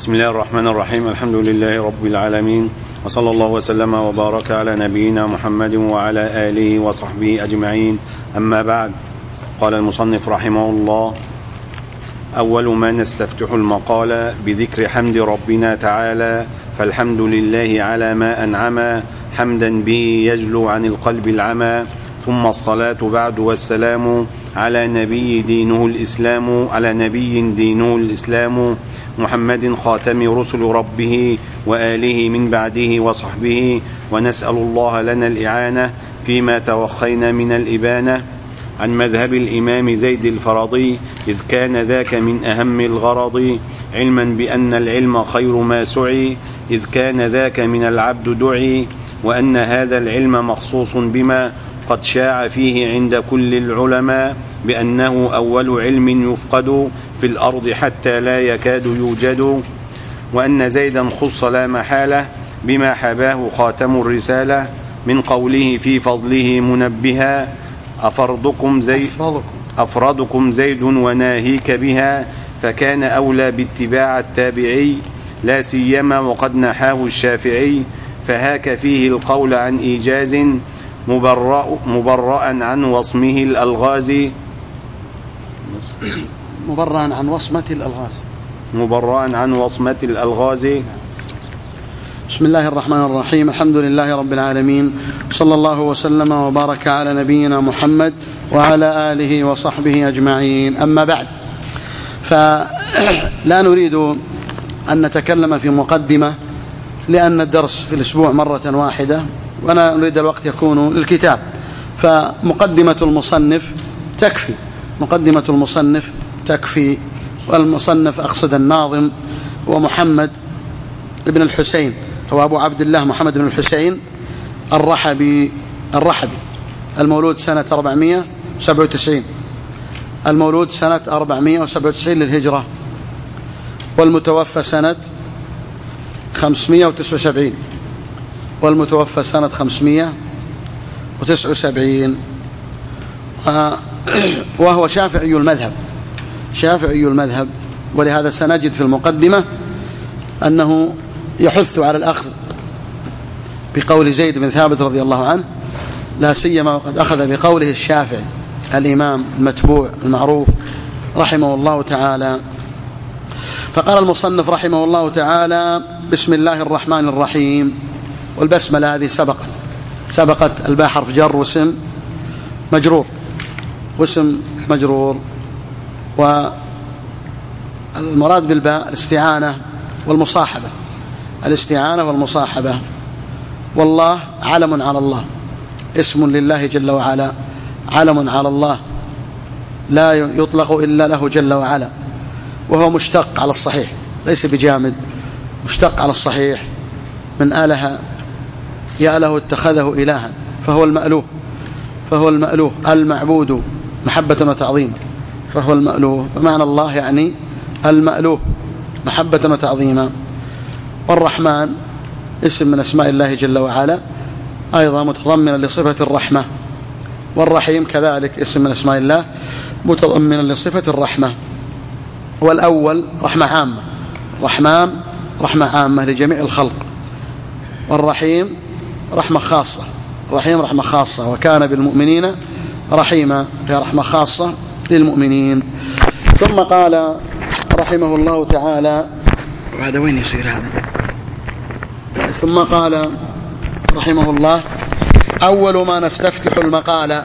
بسم الله الرحمن الرحيم. الحمد لله رب العالمين، وصلى الله وسلم وبارك على نبينا محمد وعلى آله وصحبه أجمعين. أما بعد، قال المصنف رحمه الله: أول ما نستفتح المقال بذكر حمد ربنا تعالى، فالحمد لله على ما أنعم حمدا به يجلو عن القلب العمى، ثم الصلاة بعد والسلام على نبي دينه الإسلام محمد خاتم رسل ربه وآله من بعده وصحبه، ونسأل الله لنا الإعانة فيما توخينا من الإبانة عن مذهب الإمام زيد الفرضي، إذ كان ذاك من أهم الغرض، علما بأن العلم خير ما سعي، إذ كان ذاك من العبد دعي، وأن هذا العلم مخصوص بما قد شاع فيه عند كل العلماء، بأنه أول علم يفقد في الأرض حتى لا يكاد يوجد، وأن زيدا خص لا محالة بما حباه خاتم الرسالة، من قوله في فضله منبها: أفردكم زيد وناهيك بها، فكان أولى باتباع التابعي، لا سيما وقد نحاه الشافعي، فهاك فيه القول عن إيجاز مبرأ عن وصمه الألغاز. مبرأ عن وصمة الألغاز. بسم الله الرحمن الرحيم. الحمد لله رب العالمين، صلى الله وسلم وبارك على نبينا محمد وعلى آله وصحبه أجمعين. أما بعد، فلا نريد أن نتكلم في مقدمة، لأن الدرس في الأسبوع مرة واحدة، وأنا نريد الوقت يكون للكتاب، فمقدمة المصنف تكفي، والمصنف أقصد الناظم هو محمد بن الحسين، هو أبو عبد الله محمد بن الحسين الرحبي المولود سنة 497 للهجرة، والمتوفى سنة 579، وهو شافعي المذهب، ولهذا سنجد في المقدمة أنه يحث على الأخذ بقول زيد بن ثابت رضي الله عنه، لا سيما وقد أخذ بقوله الشافعي الإمام المتبوع المعروف رحمه الله تعالى. فقال المصنف رحمه الله تعالى: بسم الله الرحمن الرحيم. والبسملة هذه سبقت الباء حرف جر واسم مجرور، والمراد بالباء الاستعانة والمصاحبة. والله علم على الله، اسم لله جل وعلا، علم على الله لا يطلق إلا له جل وعلا، وهو مشتق على الصحيح، ليس بجامد، مشتق على الصحيح من آله يأله اتخذه إلها، فهو المألوه المعبود محبة وتعظيما، فهو المألوه، فمعنى الله يعني المألوه محبة وتعظيما. والرحمن اسم من أسماء الله جل وعلا، أيضا متضمنا لصفة الرحمة، والرحيم كذلك اسم من أسماء الله متضمنا لصفة الرحمة. والأول رحمة عامة، الرحمن رحمة عامة لجميع الخلق، والرحيم رحمة خاصة، وكان بالمؤمنين رحيما، هي رحمة خاصة للمؤمنين. ثم قال رحمه الله تعالى، وهذا وين يصير هذا؟ ثم قال رحمه الله: أول ما نستفتح المقال،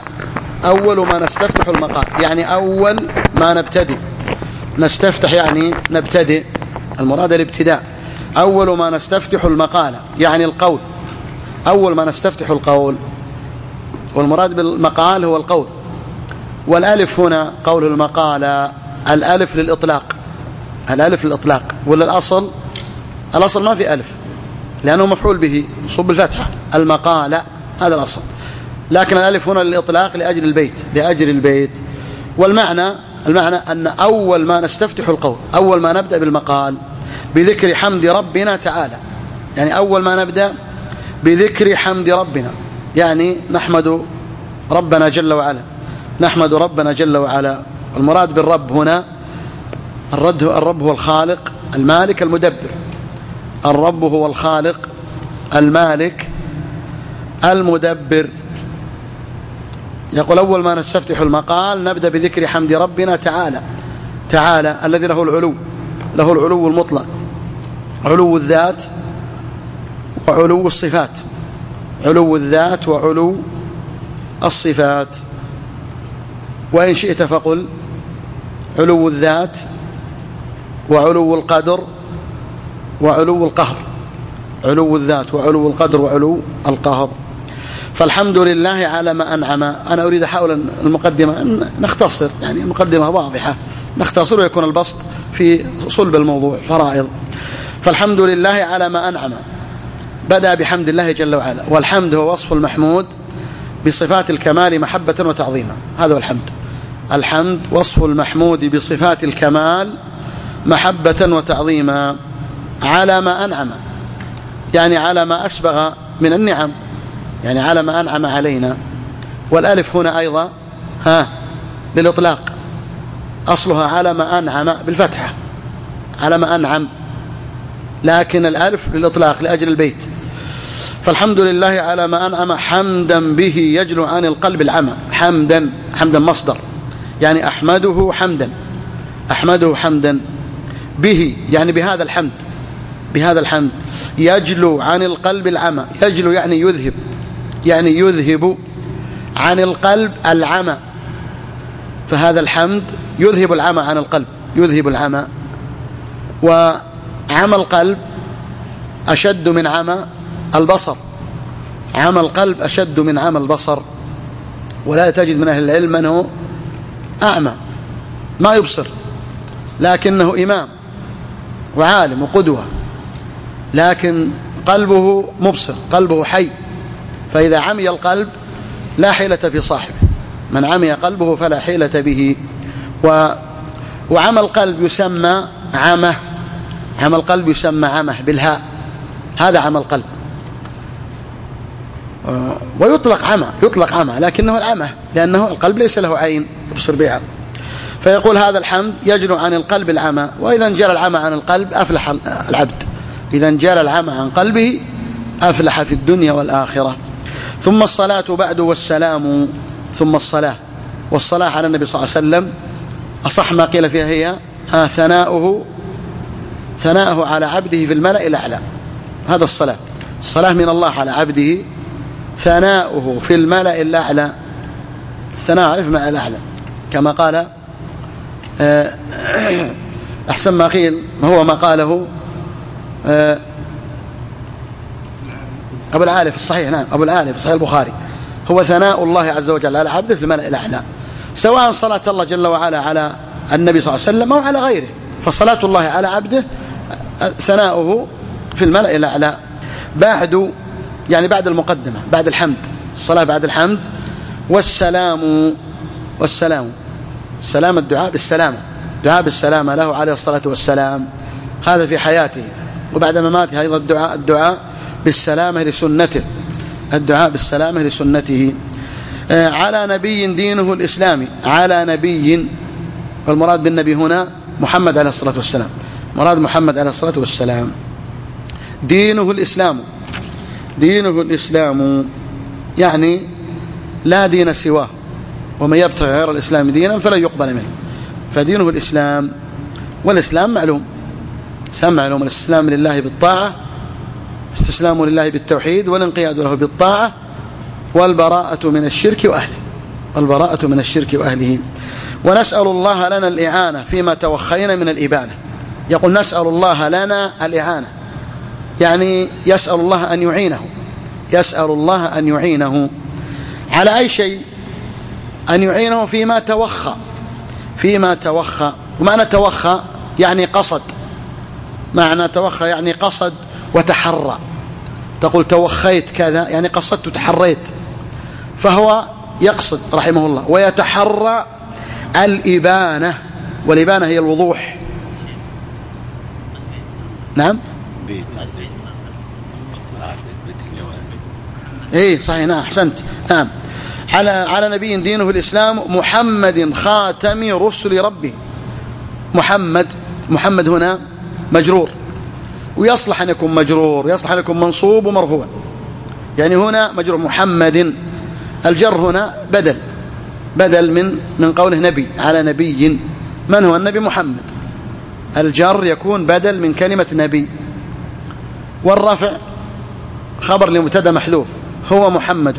يعني أول ما نبتدئ، نستفتح يعني نبتدئ، المراد الابتداء. أول ما نستفتح المقال يعني القول، أول ما نستفتح القول، والمراد بالمقال هو القول. والألف هنا قول المقال، الألف للإطلاق، ولا الأصل ما في ألف، لأنه مفعول به منصوب بالفتحة، المقال هذا الأصل، لكن الألف هنا للإطلاق لأجل البيت. والمعنى أن أول ما نستفتح القول، أول ما نبدأ بالمقال بذكر حمد ربنا تعالى، يعني أول ما نبدأ بذكر حمد ربنا، يعني نحمد ربنا جل وعلا. والمراد بالرب هنا الرب هو الخالق المالك المدبر. الرب هو الخالق، المالك المدبر. يقول أول ما نستفتح المقال نبدأ بذكر حمد ربنا تعالى الذي له العلو المطلق، علو الذات وعلو الصفات، علو الذات وعلو الصفات. وإن شئت فقل علو الذات وعلو القدر وعلو القهر، علو الذات وعلو القدر وعلو القهر. فالحمد لله على ما أنعم. أنا أريد أحاول المقدمة أن نختصر، يعني المقدمة واضحة، نختصر ويكون البسط في صلب الموضوع فرائض. فالحمد لله على ما أنعم، بدأ بحمد الله جل وعلا، والحمد هو وصف المحمود بصفات الكمال محبة وتعظيما. هذا هو الحمد. الحمد وصف المحمود بصفات الكمال محبة وتعظيما على ما أنعم، يعني على ما أسبغ من النعم، يعني على ما أنعم علينا. والألف هنا أيضا للإطلاق، أصلها على ما أنعم بالفتحة، على ما أنعم، لكن الألف للإطلاق لأجل البيت. فالحمد لله على ما أنعم حمدا به يجلو عن القلب العمى. حمدا مصدر، يعني أحمده حمدا به، يعني بهذا الحمد يجلو عن القلب العمى. يجلو يعني يذهب عن القلب العمى، فهذا الحمد يذهب العمى عن القلب، يذهب العمى. وعمى القلب أشد من عمى البصر، عمى القلب أشد من عمى البصر. ولا تجد من أهل العلم من هو أعمى ما يبصر، لكنه إمام وعالم وقدوة، لكن قلبه مبصر، قلبه حي. فإذا عمي القلب لا حيلة في صاحبه، من عمي قلبه فلا حيلة به. وعمى القلب يسمى عمى، عمى القلب يسمى عمى بالهاء، هذا عمى القلب. ويطلق عمى لكنه العمى، لأنه القلب ليس له عين يبصر بها. فيقول هذا الحمد يجلو عن القلب العمى. وإذا انجلى العمى عن القلب أفلح العبد، إذا انجلى العمى عن قلبه أفلح في الدنيا والآخرة. ثم الصلاة بعد والسلام. ثم الصلاة، والصلاة على النبي صلى الله عليه وسلم أصح ما قيل فيها هي ثناؤه على عبده في الملأ الأعلى. هذا الصلاة من الله على عبده، ثناؤه في الملأ الأعلى، الثناء عليه في الملأ الأعلى، كما قال أحسن ما قيل هو ما قاله أبو العالي في الصحيح، نعم أبو العالي في صحيح البخاري، هو ثناء الله عز وجل على عبده في الملأ الأعلى، سواء صلاة الله جل وعلا على النبي صلى الله عليه وسلم أو على غيره. فصلاة الله على عبده ثناؤه في الملأ الأعلى. بعد يعني بعد المقدمة، بعد الحمد، الصلاة بعد الحمد. والسلام السلام الدعاء بالسلامة، دعاء بالسلامة له عليه الصلاة والسلام، هذا في حياته. وبعد مماته أيضا الدعاء بالسلامة لسنته، الدعاء بالسلامة لسنته. على نبي دينه الإسلامي، على نبي، والمراد بالنبي هنا محمد عليه الصلاة والسلام، مراد محمد عليه الصلاة والسلام. دينه الإسلام يعني لا دين سواه، ومن يبتغي غير الإسلام دينا فلا يقبل منه. فدينه الإسلام، والإسلام معلوم، الاستسلام لله بالطاعة، استسلام لله بالتوحيد، والانقياد له بالطاعة، والبراءة من الشرك وأهله. ونسأل الله لنا الإعانة فيما توخينا من الإبانة. يقول نسأل الله لنا الإعانة، يعني يسأل الله أن يعينه على أي شيء، أن يعينه فيما توخى. ومعنى توخى يعني قصد، وتحرى. تقول توخيت كذا يعني قصدت وتحريت، فهو يقصد رحمه الله ويتحرى الإبانة، والإبانة هي الوضوح. نعم صحيح، نعم أحسنت، نعم. على نبي دينه الإسلام محمد خاتم رسل ربه. محمد هنا مجرور، ويصلح أن يكون مجرور، يصلح أن يكون منصوب ومرفوع. يعني هنا مجرور محمد، الجر هنا بدل من قوله نبي على نبي. من هو النبي؟ محمد. الجر يكون بدل من كلمة نبي، والرفع خبر لمبتدا محذوف هو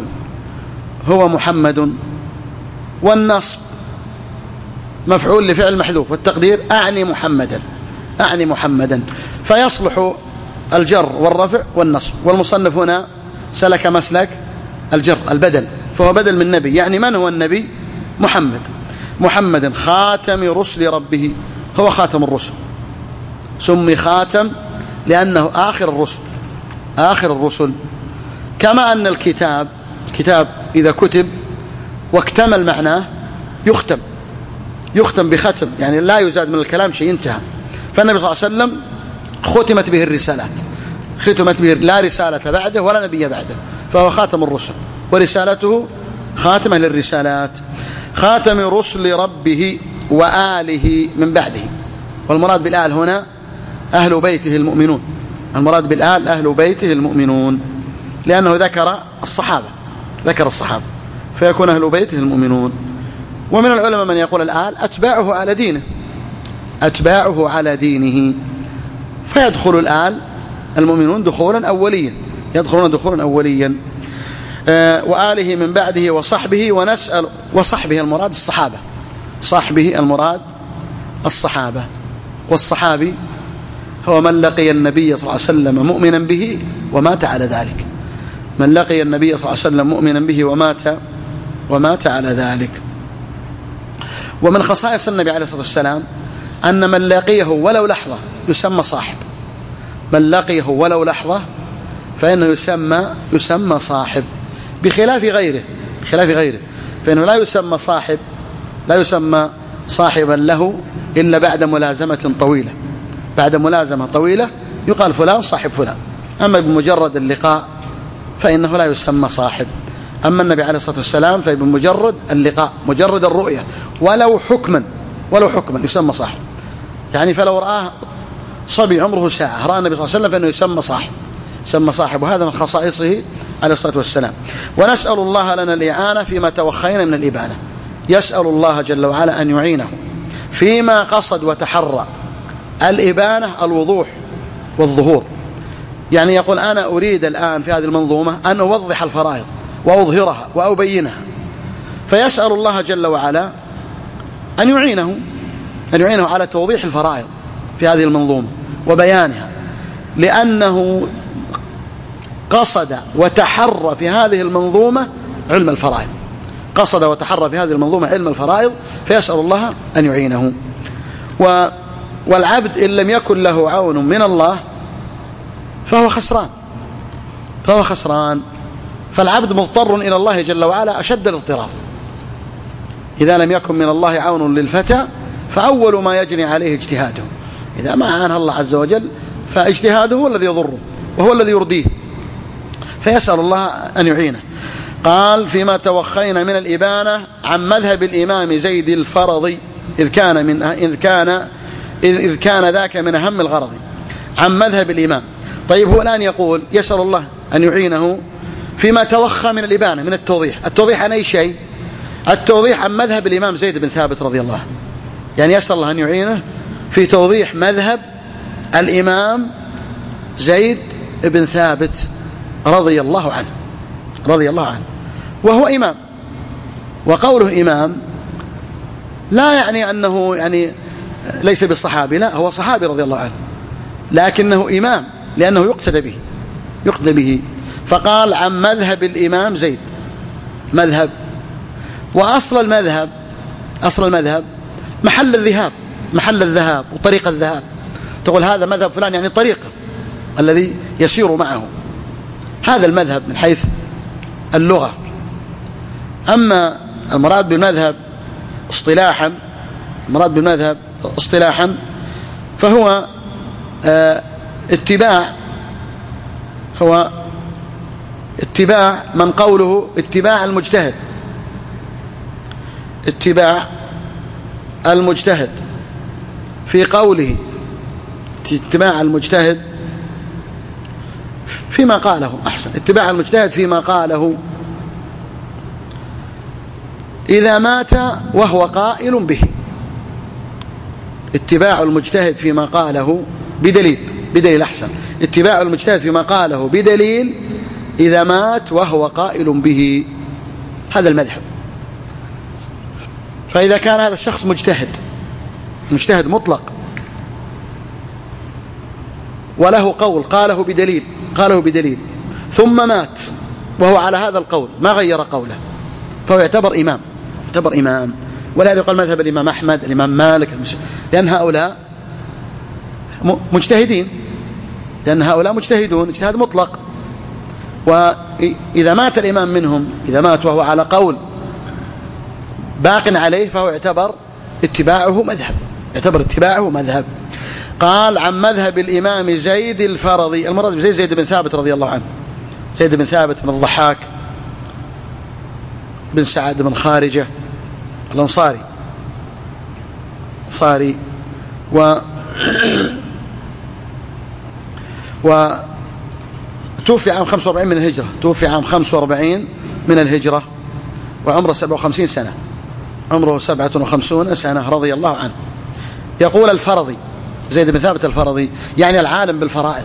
محمد، والنصب مفعول لفعل محذوف، والتقدير أعني محمدا. فيصلح الجر والرفع والنصب. والمصنف هنا سلك مسلك الجر البدل، فهو بدل من نبي. يعني من هو النبي؟ محمد خاتم رسل ربه، هو خاتم الرسل، سمي خاتم لأنه آخر الرسل. كما أن الكتاب إذا كتب واكتمل معناه يختم بختم، يعني لا يزاد من الكلام شيء، انتهى. فالنبي صلى الله عليه وسلم ختمت به الرسالات، لا رسالة بعده ولا نبي بعده، فهو خاتم الرسل، ورسالته خاتمة للرسالات. خاتم رسل ربه وآله من بعده. والمراد بالآل هنا أهل بيته المؤمنون، المراد بالآل أهل بيته المؤمنون، لأنه ذكر الصحابة فيكون أهل بيته المؤمنون. ومن العلماء من يقول الآل أتباعه على دينه، فيدخل الآل المؤمنون دخولا أوليا، يدخلون دخولا أوليا. وآله من بعده وصحبه. ونسأل وصحبه المراد الصحابة، صحبه المراد الصحابة. والصحابي هو من لقي النبي صلى الله عليه وسلم مؤمنا به ومات على ذلك، من لقي النبي صلى الله عليه وسلم مؤمنا به ومات على ذلك. ومن خصائص النبي عليه الصلاة والسلام أن من لقيه ولو لحظة يسمى صاحب، من لقيه ولو لحظة فإنه يسمى صاحب، بخلاف غيره فإنه لا يسمى صاحبا له إلا بعد ملازمة طويلة يقال فلان صاحب فلان. أما بمجرد اللقاء فإنه لا يسمى صاحب. أما النبي عليه الصلاة والسلام فبمجرد اللقاء، مجرد الرؤية ولو حكما يسمى صاحب. يعني فلو رآه صبي عمره ساعة رأى النبي صلى الله عليه وسلم فإنه يسمى صاحب. وهذا من خصائصه عليه الصلاة والسلام. ونسأل الله لنا الإعانة فيما توخينا من الإبانة، يسأل الله جل وعلا أن يعينه فيما قصد وتحرى. الإبانة الوضوح والظهور، يعني يقول أنا أريد الآن في هذه المنظومة أن أوضح الفرائض وأظهرها وأبينها، فيسأل الله جل وعلا أن يعينه على توضيح الفرائض في هذه المنظومة وبيانها، لأنه قصد وتحرى في هذه المنظومة علم الفرائض، فيسأل الله أن يعينه. والعبد إن لم يكن له عون من الله فهو خسران. فالعبد مضطر إلى الله جل وعلا أشد الاضطرار. إذا لم يكن من الله عون للفتى فأول ما يجري عليه اجتهاده، إذا ما عانه الله عز وجل فاجتهاده هو الذي يضره وهو الذي يرضيه، فيسأل الله أن يعينه. قال فيما توخينا من الإبانة عن مذهب الإمام زيد الفرضي إذ كان ذاك من أهم الغرض، عن مذهب الإمام. طيب هو الآن يقول يسأل الله أن يعينه فيما توخى من الإبانة، من التوضيح عن أي شيء؟ التوضيح عن مذهب الإمام زيد بن ثابت رضي الله عنه، يعني يسأل الله أن يعينه في توضيح مذهب الإمام زيد بن ثابت رضي الله عنه، وهو إمام. وقوله إمام لا يعني أنه يعني ليس بالصحابي، لا، هو صحابي رضي الله عنه، لكنه إمام لأنه يقتدى به. فقال عن مذهب الإمام زيد، مذهب. وأصل المذهب محل الذهاب وطريق الذهاب. تقول هذا مذهب فلان، يعني طريقه الذي يسير معه، هذا المذهب من حيث اللغة. أما المراد بالمذهب اصطلاحا فهو اتباع من قوله اتباع المجتهد في قوله، اتباع المجتهد فيما قاله. أحسن، اتباع المجتهد فيما قاله إذا مات وهو قائل به. اتباع المجتهد فيما قاله بدليل أحسن، اتباع المجتهد فيما قاله بدليل إذا مات وهو قائل به. هذا المذهب. فإذا كان هذا الشخص مجتهد مطلق وله قول قاله بدليل ثم مات وهو على هذا القول ما غير قوله، فهو يعتبر إمام. ولهذا يقال مذهب الإمام أحمد، الإمام مالك، لأن هؤلاء مجتهدون اجتهاد مطلق. وإذا مات الإمام منهم، إذا مات وهو على قول باق عليه، فهو يعتبر اتباعه مذهب. قال عن مذهب الإمام زيد الفرضي، المراد بزيد بن ثابت رضي الله عنه، زيد بن ثابت بن الضحاك بن سعد بن خارجة الأنصاري توفي عام 45 من الهجرة، وعمره 57 سنة، عمره 57 سنة رضي الله عنه. يقول الفرضي، زيد بن ثابت الفرضي يعني العالم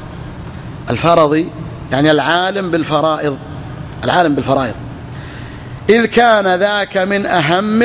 بالفرائض، إذ كان ذاك من أهم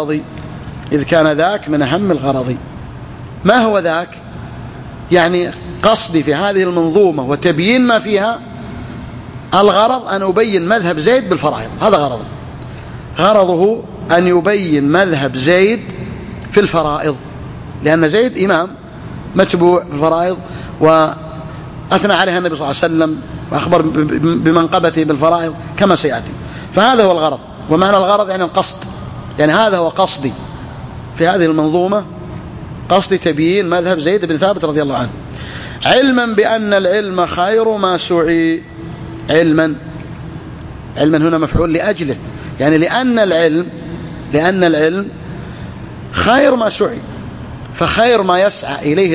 الغرض. ما هو ذاك؟ يعني قصدي في هذه المنظومة وتبيين ما فيها، الغرض أن أبين مذهب زيد بالفرائض. هذا غرضه أن يبين مذهب زيد في الفرائض، لأن زيد إمام متبوع في الفرائض، وأثنى عليها النبي صلى الله عليه وسلم وأخبر بمنقبته بالفرائض كما سيأتي. فهذا هو الغرض. ومعنى الغرض يعني القصد، يعني هذا هو قصدي في هذه المنظومة، قصدي تبيين مذهب زيد بن ثابت رضي الله عنه. علما بأن العلم خير ما سعي. علما هنا مفعول لأجله، يعني لأن العلم خير ما سعي، فخير ما يسعى إليه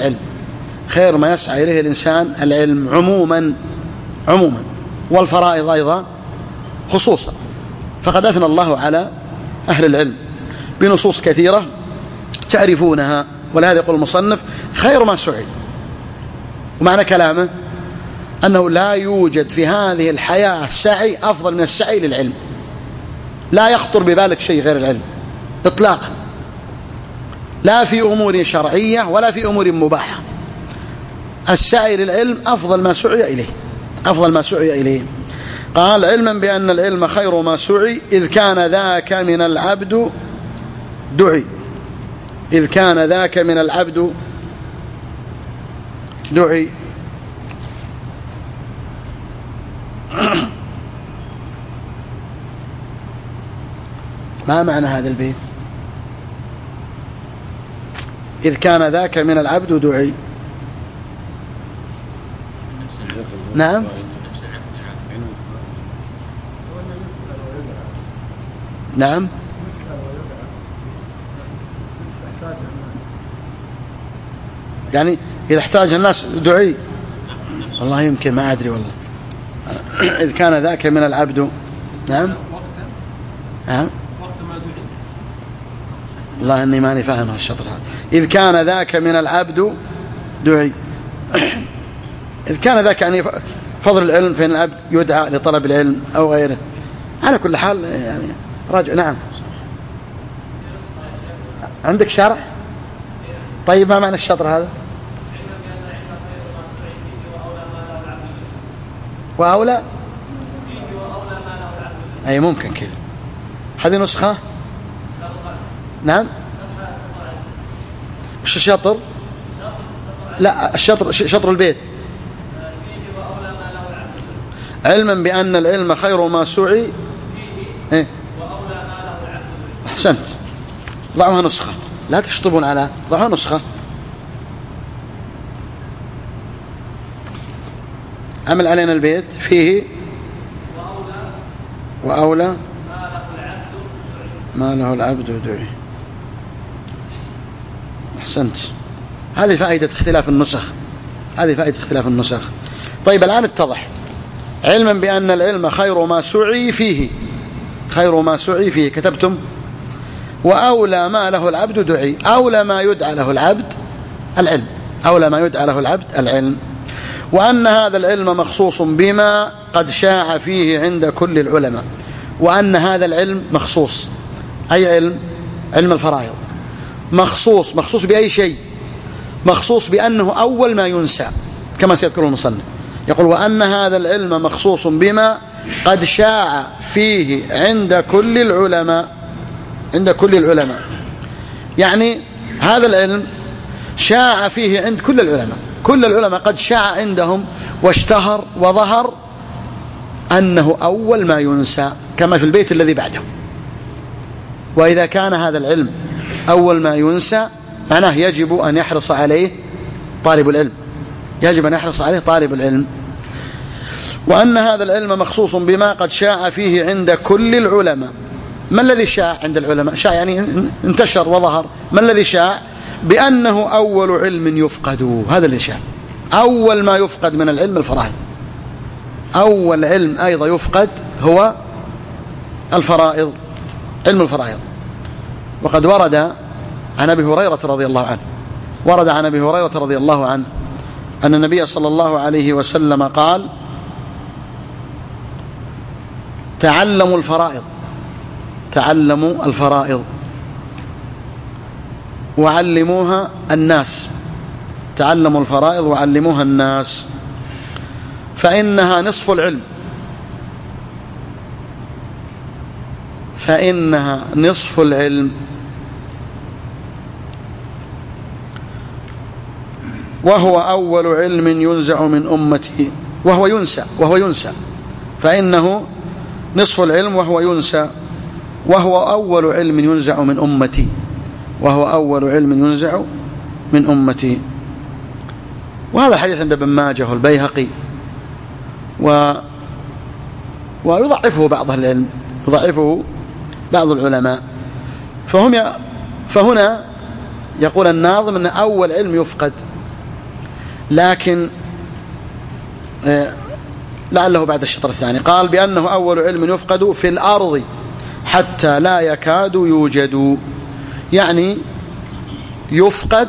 الإنسان العلم عموما، والفرائض أيضا خصوصا. فقد أثنى الله على أهل العلم بنصوص كثيرة تعرفونها، ولهذا يقول المصنف خير ما سعي. ومعنى كلامه أنه لا يوجد في هذه الحياة سعي أفضل من السعي للعلم، لا يخطر ببالك شيء غير العلم إطلاقا، لا في أمور شرعية ولا في أمور مباحة. السعي للعلم أفضل ما سعي إليه. قال علما بأن العلم خير ما سعي، إذ كان ذاك من العبد دعي. ما معنى هذا البيت؟ إذ كان ذاك من العبد دعي. نعم، يعني إذا احتاج الناس دعي. والله يمكن، ما أدري والله. إذ كان ذاك من العبد. نعم، والله أني ماني فاهم هالشطر هذا. إذ كان ذاك من العبد دعي. إذ كان ذاك يعني فضل العلم، فإن العبد يدعى لطلب العلم أو غيره. على كل حال يعني راجع. نعم، عندك شرح؟ طيب ما معنى الشطر هذا؟ وأولى أي ممكن كذا. هذه نسخة. نعم، وش الشطر؟ لا، الشطر شطر البيت. علما بأن العلم خير ما سعي. إيه؟ أحسنت. ضعوها نسخة، لا تشطبون على، ضعوها نسخة. عمل علينا البيت فيه وأولى ما له العبد دعي. أحسنت. هذه فائدة اختلاف النسخ. طيب الآن اتضح، علما بأن العلم خير ما سعي فيه كتبتم، وأولى ما له العبد دعي، أولى ما يدعى له العبد العلم، وأن هذا العلم مخصوص بما قد شاع فيه عند كل العلماء، وأن هذا العلم مخصوص، أي علم الفرائض، مخصوص بأي شيء؟ مخصوص بأنه أول ما ينسى، كما سيذكر المصنف، يقول وأن هذا العلم مخصوص بما قد شاع فيه عند كل العلماء، يعني هذا العلم شاع فيه عند كل العلماء قد شاع عندهم واشتهر وظهر أنه أول ما ينسى، كما في البيت الذي بعده. وإذا كان هذا العلم أول ما ينسى معناه يجب أن يحرص عليه طالب العلم، وأن هذا العلم مخصوص بما قد شاع فيه عند كل العلماء. ما الذي شاع عند العلماء؟ شاع يعني انتشر وظهر. ما الذي شاع؟ بأنه أول علم يفقد، هذا الذي شاع. أول ما يفقد من العلم الفرائض، أول علم أيضا يفقد هو علم الفرائض. وقد ورد عن أبي هريرة رضي الله عنه أن النبي صلى الله عليه وسلم قال: تعلموا الفرائض وعلموها الناس، فإنها نصف العلم، وهو أول علم ينزع من أمتي، وهو ينسى، فإنه نصف العلم وهو أول علم ينزع من أمتي. وهذا الحديث عند ابن ماجه والبيهقي، ويضعفه بعض أهل العلم، يضعفه بعض العلماء. فهنا يقول الناظم أن أول علم يفقد، لكن لعله بعد الشطر الثاني قال بأنه أول علم يفقد في الأرض حتى لا يكاد يوجد، يعني يفقد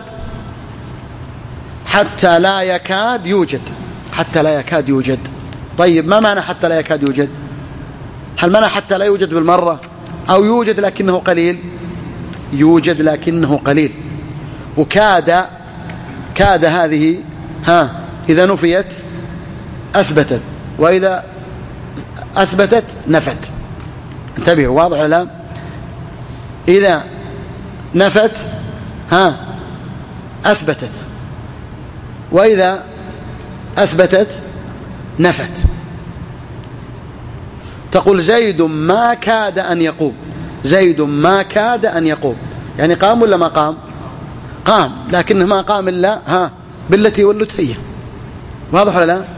حتى لا يكاد يوجد. طيب ما معنى حتى لا يكاد يوجد؟ هل معنى حتى لا يوجد بالمرة، أو يوجد لكنه قليل؟ يوجد لكنه قليل. وكاد هذه إذا نفيت أثبتت، وإذا أثبتت نفت. انتبهوا، واضح ولا لا؟ إذا نفت أثبتت، وإذا أثبتت نفت. تقول زيد ما كاد أن يقوم، يعني قام ولا ما قام؟ قام، لكنه ما قام إلا بالتي واللتية. واضح ولا لا؟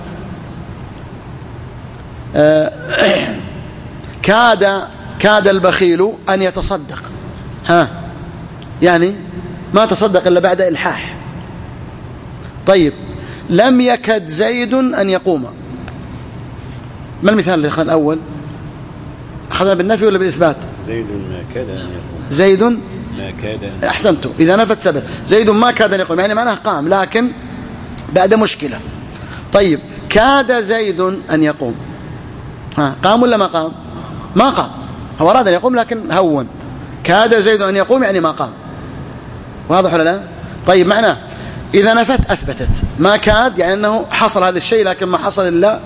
كاد البخيل أن يتصدق، يعني ما تصدق إلا بعد إلحاح. طيب لم يكد زيد أن يقوم، ما المثال اللي أخذ الأول؟ أخذنا بالنفي ولا بالإثبات؟ زيد ما كاد أن يقوم. زيد ما كاد أن، أحسنتم، إذا نفت ثبت. زيد ما كاد أن يقوم يعني معناه قام لكن بعد مشكلة. طيب كاد زيد أن يقوم، قام ولا ما قام؟ ما قام، هو أراد أن يقوم لكن هون. كاد زيد أن يقوم يعني ما قام. واضح ولا لا؟ طيب معناه إذا نفت أثبتت، ما كاد يعني أنه حصل هذا الشيء لكن ما حصل إلا،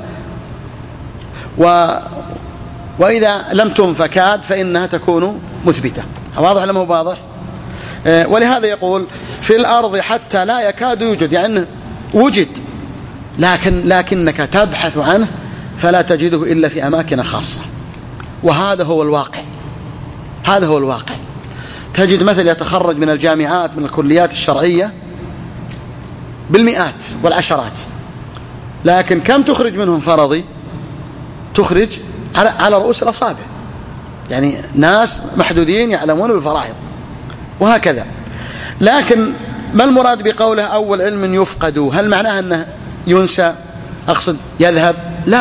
وإذا لم تنف كاد فإنها تكون مثبتة. واضح ولا مو واضح؟ ولهذا يقول في الأرض حتى لا يكاد يوجد، يعني وجد لكنك تبحث عنه فلا تجده إلا في أماكن خاصة. وهذا هو الواقع. تجد مثل يتخرج من الجامعات من الكليات الشرعية بالمئات والعشرات، لكن كم تخرج منهم فرضي؟ تخرج على رؤوس الأصابع، يعني ناس محدودين يعلمون بالفرائض وهكذا. لكن ما المراد بقوله أول علم يفقد؟ هل معناه أنه ينسى؟ أقصد يذهب؟ لا،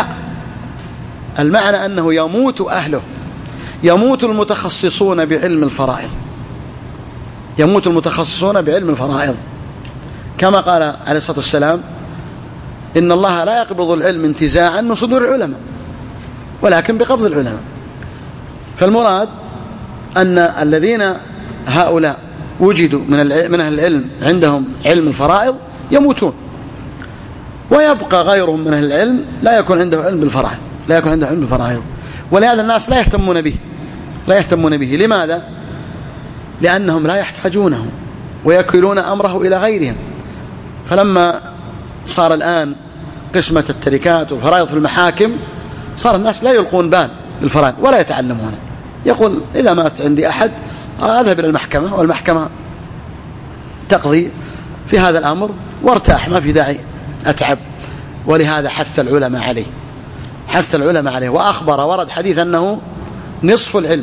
المعنى أنه يموت أهله، يموت المتخصصون بعلم الفرائض، يموت المتخصصون بعلم الفرائض، كما قال عليه الصلاة والسلام: إن الله لا يقبض العلم انتزاعا من صدور العلماء ولكن بقبض العلماء. فالمراد أن الذين هؤلاء وجدوا من أهل العلم عندهم علم الفرائض يموتون، ويبقى غيرهم من أهل العلم لا يكون عنده علم بالفرائض، لا يكون عنده علم بالفرائض. ولهذا الناس لا يهتمون به، لا يهتمون به. لماذا؟ لأنهم لا يحتاجونه ويكلون أمره إلى غيرهم. فلما صار الآن قسمة التركات والفرائض في المحاكم، صار الناس لا يلقون بال للفرائض ولا يتعلمون. يقول: إذا مات عندي أحد أذهب إلى المحكمة والمحكمة تقضي في هذا الأمر وارتاح، ما في داعي أتعب. ولهذا حث العلماء عليه، حث العلماء عليه. وأخبر، ورد حديث أنه نصف العلم،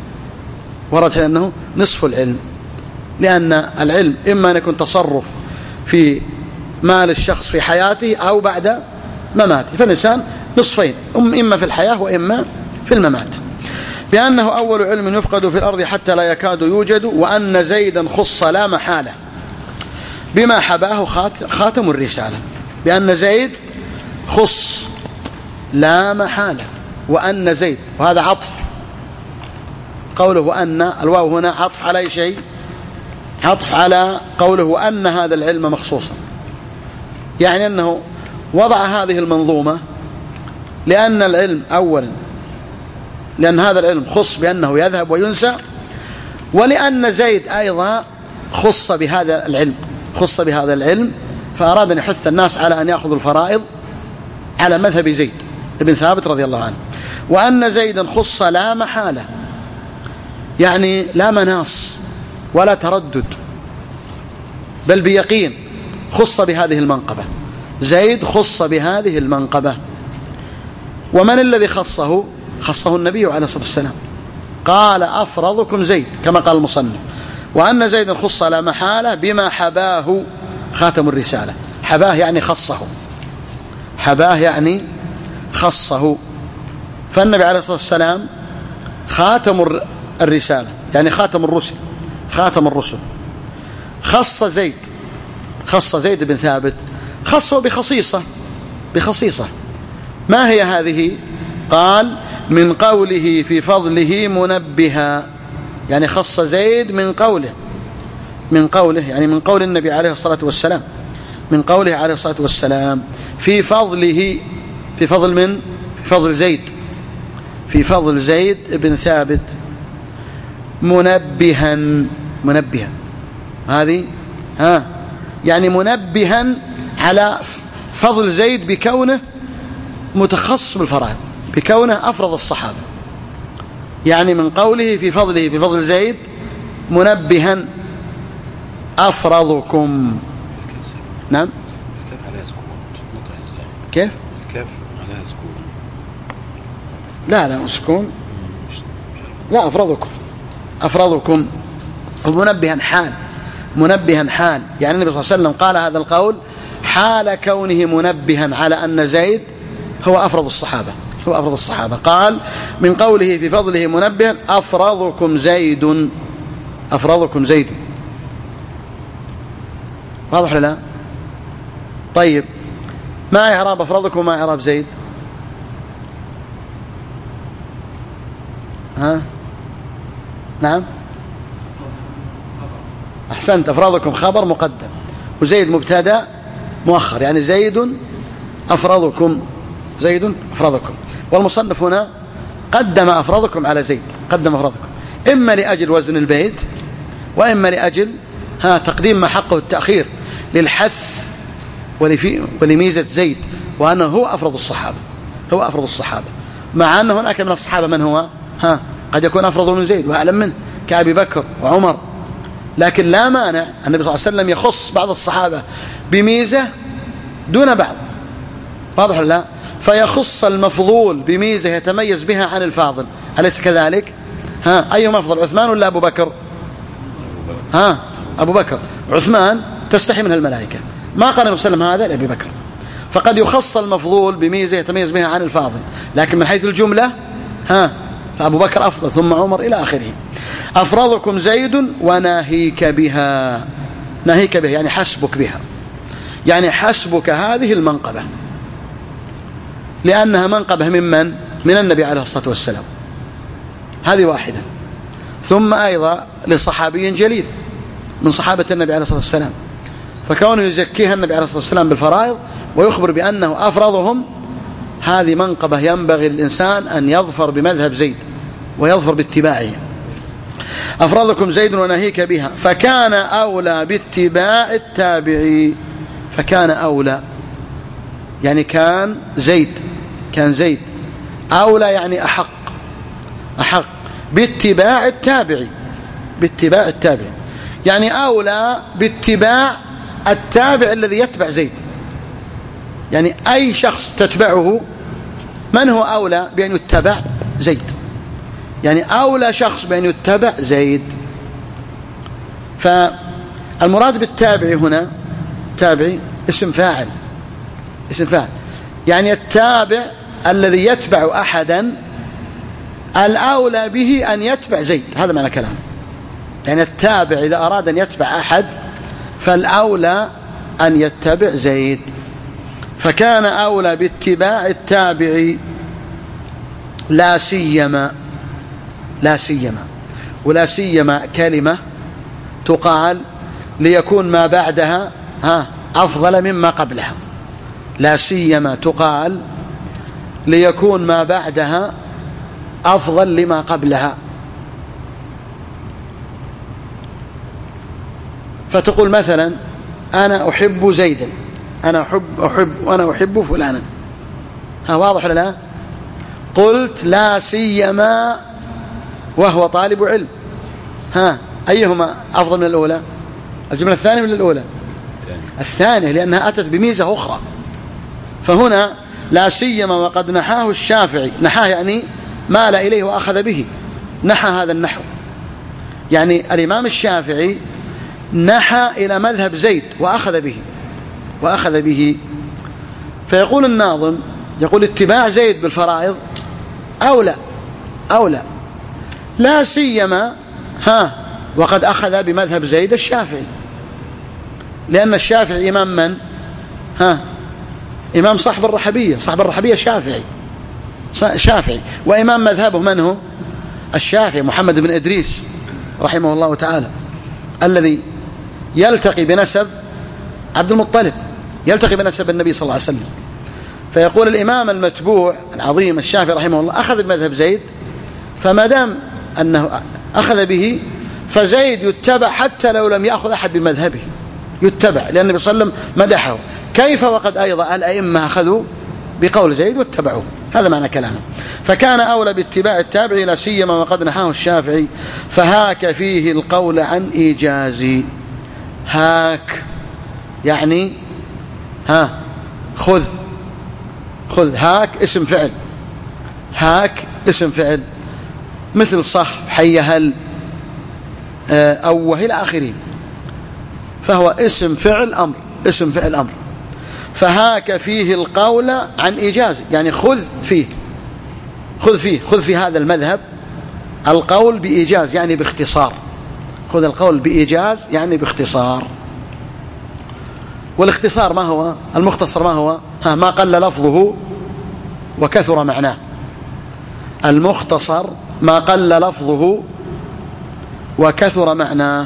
ورد حديث أنه نصف العلم، لأن العلم إما أن يكون تصرف في مال الشخص في حياته أو بعد مماته، فالإنسان نصفين، إما في الحياة وإما في الممات. بأنه أول علم يفقد في الأرض حتى لا يكاد يوجد، وأن زيدا خص لا محالة بما حباه خاتم الرسالة. بأن زيد خص لا محالة، وأن زيد، وهذا عطف، قوله وأن، الواو هنا عطف على أي شيء؟ عطف على قوله وأن هذا العلم مخصوصا، يعني أنه وضع هذه المنظومة لأن العلم أولا، لأن هذا العلم خص بأنه يذهب وينسى، ولأن زيد أيضا خص بهذا العلم، خص بهذا العلم، فأراد أن يحث الناس على أن يأخذوا الفرائض على مذهب زيد بن ثابت رضي الله عنه. وأن زيدا خص لا محالة، يعني لا مناص ولا تردد، بل بيقين خص بهذه المنقبة. زيد خص بهذه المنقبة. ومن الذي خصه؟ خصه النبي عليه الصلاة والسلام، قال: أفرضكم زيد، كما قال المصنف. وأن زيدا خص لا محالة بما حباه خاتم الرسالة. حباه يعني خصه، حباه يعني خصه. فالنبي عليه الصلاة والسلام خاتم الرسالة، يعني خاتم الرسل، خاتم الرسل. خص زيد، خص زيد بن ثابت، خصه بخصيصة، بخصيصة. ما هي هذه؟ قال: من قوله في فضله منبها، يعني خص زيد من قوله، من قوله يعني من قول النبي عليه الصلاة والسلام، من قوله عليه الصلاة والسلام في فضله، في فضل من؟ في فضل زيد، في فضل زيد بن ثابت، منبها، منبها هذه يعني منبها على فضل زيد بكونه متخصص بالفرائض، بكونه أفرض الصحابة. يعني من قوله في فضله، في فضل زيد، منبها أفرضكم. نعم. الكاف عليها سكون، تتنطق ازاي؟ كيف؟ الكاف عليها سكون. لا سكون، لا، أفرضكم، أفرضكم. ومنبها حال، منبها حال، يعني النبي صلى الله عليه وسلم قال هذا القول حال كونه منبها على أن زيد هو أفرض الصحابة، هو أفرض الصحابة. قال: من قوله في فضله منبها أفرضكم زيد، أفرضكم زيد. واضح ولا لا؟ طيب، ما إعراب أفرضكم وما إعراب زيد؟ نعم، أحسنت. أفرضكم خبر مقدم، وزيد مبتدأ مؤخر، يعني زيد أفرضكم، زيد أفرضكم. والمصنف هنا قدم أفرضكم على زيد، قدم أفرضكم إما لأجل وزن البيت، وإما لأجل تقديم ما حقه التأخير للحث ولميزة زيد، وأنه هو أفرض الصحابة، هو أفرض الصحابة، مع أن هناك من الصحابة من هو قد يكون أفرض من زيد وأعلم منه كأبي بكر وعمر، لكن لا مانع النبي صلى الله عليه وسلم يخص بعض الصحابة بميزة دون بعض. واضح ولا لا؟ فيخص المفضول بميزة يتميز بها عن الفاضل، أليس كذلك؟ أيهما أفضل، عثمان ولا أبو بكر؟ أبو بكر. عثمان تستحي منها الملائكة. ما قال النبي صلى الله عليه وسلم هذا لأبي بكر. فقد يخص المفضول بميزة يتميز بها عن الفاضل، لكن من حيث الجملة فأبو بكر أفضل ثم عمر إلى آخره. أفرضكم زيد وناهيك بها. ناهيك بها يعني حسبك بها، يعني حسبك هذه المنقبة، لأنها منقبة ممن؟ من النبي عليه الصلاة والسلام. هذه واحدة. ثم أيضا لصحابي جليل من صحابة النبي عليه الصلاة والسلام، فكونه يزكيها النبي عليه الصلاة والسلام بالفرائض ويخبر بأنه أفرضهم، هذه منقبة ينبغي للإنسان أن يظفر بمذهب زيد ويظفر باتباعه. أفرضكم زيد وناهيك بها، فكان أولى باتباع التابعي. فكان أولى يعني كان زيد أولى يعني أحق باتباع التابعي. باتباع التابعي يعني أولى باتباع التابع الذي يتبع زيد. يعني أي شخص تتبعه من هو أولى بأن يتبع؟ زيد. يعني أولى شخص بأن يتبع زيد. فالمراد بالتابع هنا تابعي اسم فاعل. يعني التابع الذي يتبع أحدا الأولى به أن يتبع زيد. هذا معنى كلام. يعني التابع إذا أراد أن يتبع أحد فالأولى أن يتبع زيد. فكان أولى باتباع التابع لا سيما. ولا سيما كلمة تقال ليكون ما بعدها أفضل مما قبلها. لا سيما تقال ليكون ما بعدها أفضل لما قبلها. فتقول مثلا أنا أحب زيدا، أنا أحب فلانا. واضح ولا لا؟ قلت لا سيما وهو طالب علم. أيهما أفضل من الأولى؟ الجملة الثانية من الأولى؟ الثانية، لأنها أتت بميزة أخرى. فهنا لا سيما وقد نحاه الشافعي. نحاه يعني مال إليه وأخذ به. نحى هذا النحو يعني الإمام الشافعي نحى إلى مذهب زيد وأخذ به. فيقول الناظم يقول اتباع زيد بالفرائض أولى لا سيما وقد أخذ بمذهب زيد الشافعي، لأن الشافعي إمام من؟ إمام صاحب الرحبية شافعي، وإمام مذهبه من هو؟ الشافعي محمد بن إدريس رحمه الله تعالى، الذي يلتقي بنسب عبد المطلب، يلتقي بنسب النبي صلى الله عليه وسلم. فيقول الإمام المتبوع العظيم الشافعي رحمه الله أخذ بمذهب زيد، فما دام أنه أخذ به فزيد يتبع حتى لو لم يأخذ أحد بمذهبه، يتبع لأن النبي صلى الله عليه وسلم مدحه. كيف وقد أيضا الأئمة أخذوا بقول زيد واتبعوه. هذا معنى كلامه. فكان أولى باتباع التابع لا سيما وقد نحاه الشافعي، فهاك فيه القول عن إيجازي. هاك يعني خذ. هاك اسم فعل مثل صح، حي، هل، أوه إلى آخره، فهو اسم فعل أمر. فهاك فيه القول عن إيجاز يعني خذ في هذا المذهب القول بإيجاز يعني باختصار. خذ القول بإيجاز يعني باختصار. والاختصار ما هو؟ المختصر ما هو؟ ما قل لفظه وكثر معناه. المختصر ما قل لفظه وكثر معناه.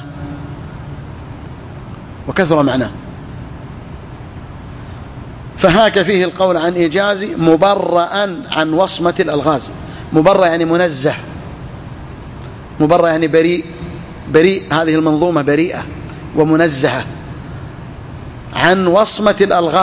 فهاك فيه القول عن إيجاز مبرأ عن وصمة الألغاز. مبرأ يعني منزه، مبرأ يعني بريء. هذه المنظومة بريئة ومنزهة عن وصمة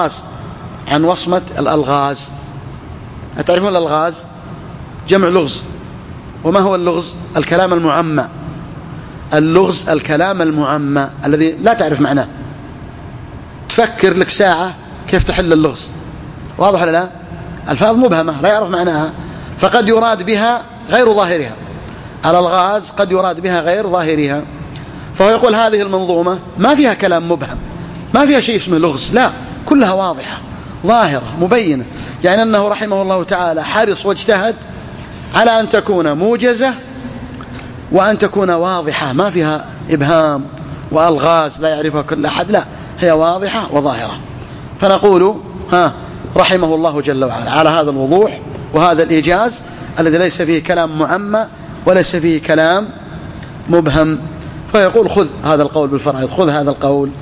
الألغاز. أتعرفون الألغاز؟ جمع لغز. وما هو اللغز؟ الكلام المعمى. اللغز الكلام المعمى الذي لا تعرف معناه، تفكر لك ساعة كيف تحل اللغز. واضح ولا لا؟ الفاظ مبهمة لا يعرف معناها، فقد يراد بها غير ظاهرها. الألغاز قد يراد بها غير ظاهرها. فهو يقول هذه المنظومة ما فيها كلام مبهم، ما فيها شيء اسمه لغز، لا، كلها واضحة ظاهرة مبينة. يعني أنه رحمه الله تعالى حرص واجتهد على أن تكون موجزة وأن تكون واضحة، ما فيها إبهام وألغاز لا يعرفها كل أحد، لا، هي واضحة وظاهرة. فنقول رحمه الله جل وعلا على هذا الوضوح وهذا الإيجاز الذي ليس فيه كلام معمى وليس فيه كلام مبهم. فيقول خذ هذا القول بالفرائض، خذ هذا القول.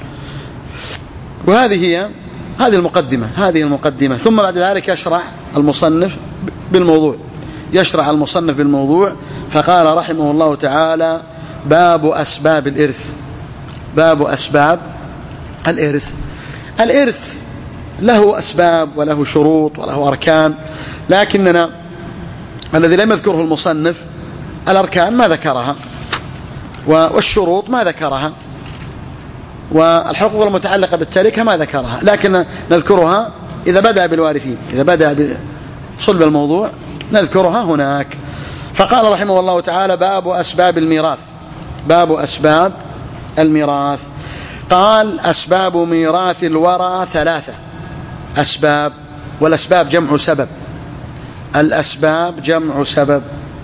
وهذه هذه المقدمة. ثم بعد ذلك يشرع المصنف بالموضوع. فقال رحمه الله تعالى: باب أسباب الإرث. باب أسباب الإرث. الإرث له أسباب وله شروط وله أركان، لكننا الذي لم يذكره المصنف الأركان ما ذكرها، والشروط ما ذكرها، والحقوق المتعلقة بالتركة ما ذكرها، لكن نذكرها إذا بدأ بالوارثين، إذا بدأ بصلب الموضوع نذكرها هناك. فقال رحمه الله تعالى: باب أسباب الميراث. باب أسباب الميراث. قال: أسباب ميراث الورى 3 أسباب، والأسباب جمع سبب. الأسباب جمع سبب.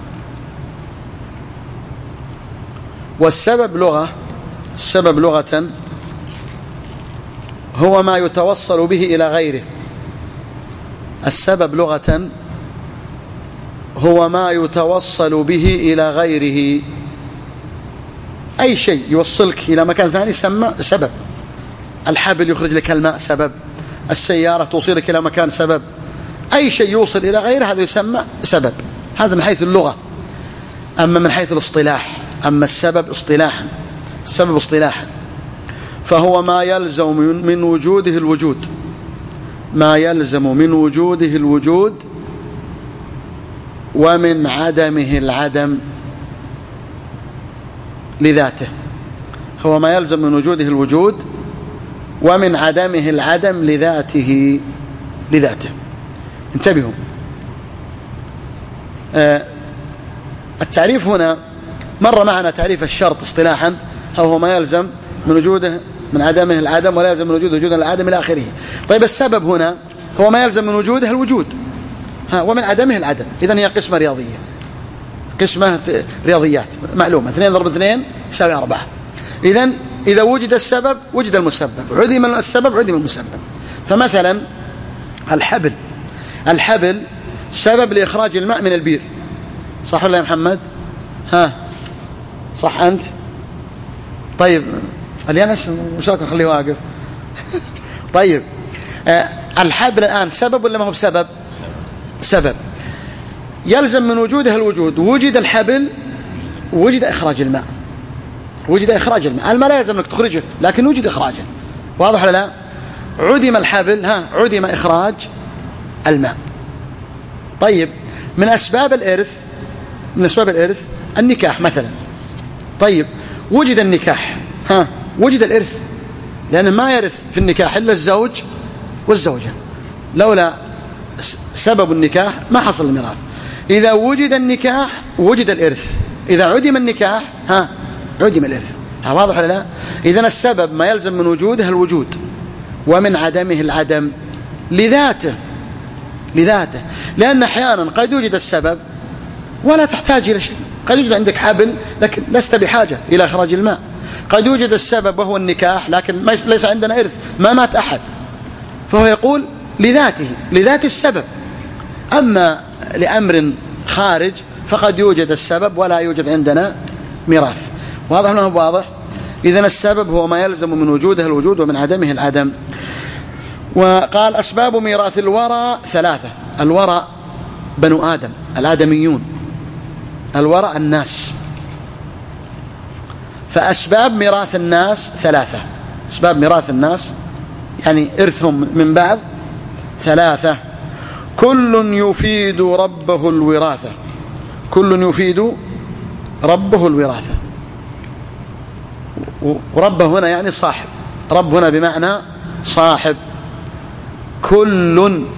والسبب لغة، السبب لغة هو ما يتوصل به إلى غيره. السبب لغة هو ما يتوصل به إلى غيره. أي شيء يوصلك إلى مكان ثاني يسمى سبب. الحبل يخرج لك الماء سبب، السيارة توصلك إلى مكان سبب، أي شيء يوصل إلى غيره هذا يسمى سبب. هذا من حيث اللغة. أما من حيث الاصطلاح، أما السبب اصطلاحا، السبب اصطلاحا فهو ما يلزم من وجوده الوجود، ما يلزم من وجوده الوجود ومن عدمه العدم لذاته. هو ما يلزم من وجوده الوجود ومن عدمه العدم لذاته. انتبهوا، التعريف هنا مر معنا تعريف الشرط اصطلاحا، هو ما يلزم من وجوده من عدمه العدم ولا يلزم من وجوده العدم إلى آخره. طيب السبب هنا هو ما يلزم من وجوده الوجود ومن عدمه العدم. إذن هي قسمة رياضية، قسمة رياضيات معلومة، 2 ضرب 2 يساوي 4. إذن إذا وجد السبب وجد المسبب، عدم السبب عدم المسبب. فمثلا الحبل سبب لإخراج الماء من البير، صح ولا يا محمد؟ صح أنت؟ طيب اليانس وش رايك نخليه واقف؟ طيب الحبل الآن سبب ولا ما هو بسبب؟ سبب. يلزم من وجوده الوجود. وجد الحبل وجد إخراج الماء، وجد إخراج الماء. الماء لا يلزم أنك تخرجه لكن وجد إخراجه، واضح ولا لا؟ عدم الحبل عدم إخراج الماء. طيب من أسباب الإرث النكاح مثلا. طيب وجد النكاح وجد الإرث، لأن ما يرث في النكاح إلا الزوج والزوجة، لولا سبب النكاح ما حصل الميراث. إذا وجد النكاح وجد الإرث، إذا عدم النكاح عدم الإرث. واضح ولا لا؟ إذن السبب ما يلزم من وجوده الوجود ومن عدمه العدم لذاته، لأن أحيانا قد يوجد السبب ولا تحتاج إلى شيء. قد يوجد عندك حبل لكن لست بحاجة إلى إخراج الماء. قد يوجد السبب وهو النكاح لكن ليس عندنا إرث، ما مات أحد. فهو يقول لذات السبب. أما لأمر خارج فقد يوجد السبب ولا يوجد عندنا ميراث. واضح ولا مو واضح؟ إذن السبب هو ما يلزم من وجوده الوجود ومن عدمه العدم. وقال: أسباب ميراث الورى 3. الورى بنو آدم، الآدميون، الورى الناس. فأسباب ميراث الناس 3. أسباب ميراث الناس يعني إرثهم من بعض 3. كل يفيد ربه الوراثة. كل يفيد ربه الوراثة. ورب هنا يعني صاحب، رب هنا بمعنى صاحب. كل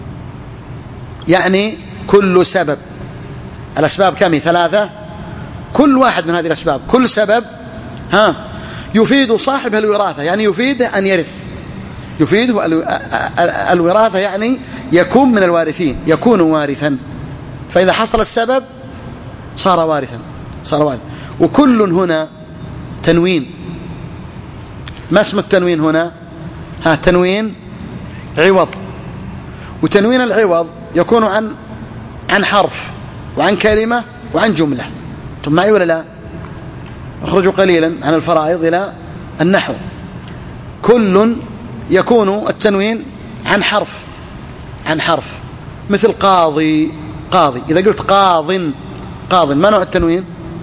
يعني كل سبب. الأسباب كم؟ 3. كل واحد من هذه الأسباب، كل سبب يفيد صاحبه الوراثة، يعني يفيده أن يرث، يفيده الوراثة، يعني يكون من الوارثين، يكون وارثا. فإذا حصل السبب صار وارثا، صار وارثا. وكل هنا تنوين. ما اسم التنوين هنا؟ تنوين عوض. وتنوين العوض يكون عن حرف وعن كلمة وعن جملة. انتم معي ولا لا؟ اخرجوا قليلا عن الفرائض إلى النحو. كل يكون التنوين عن حرف، عن حرف، مثل قاضي، قاضي. إذا قلت قاض، قاض، ما نوع التنوين؟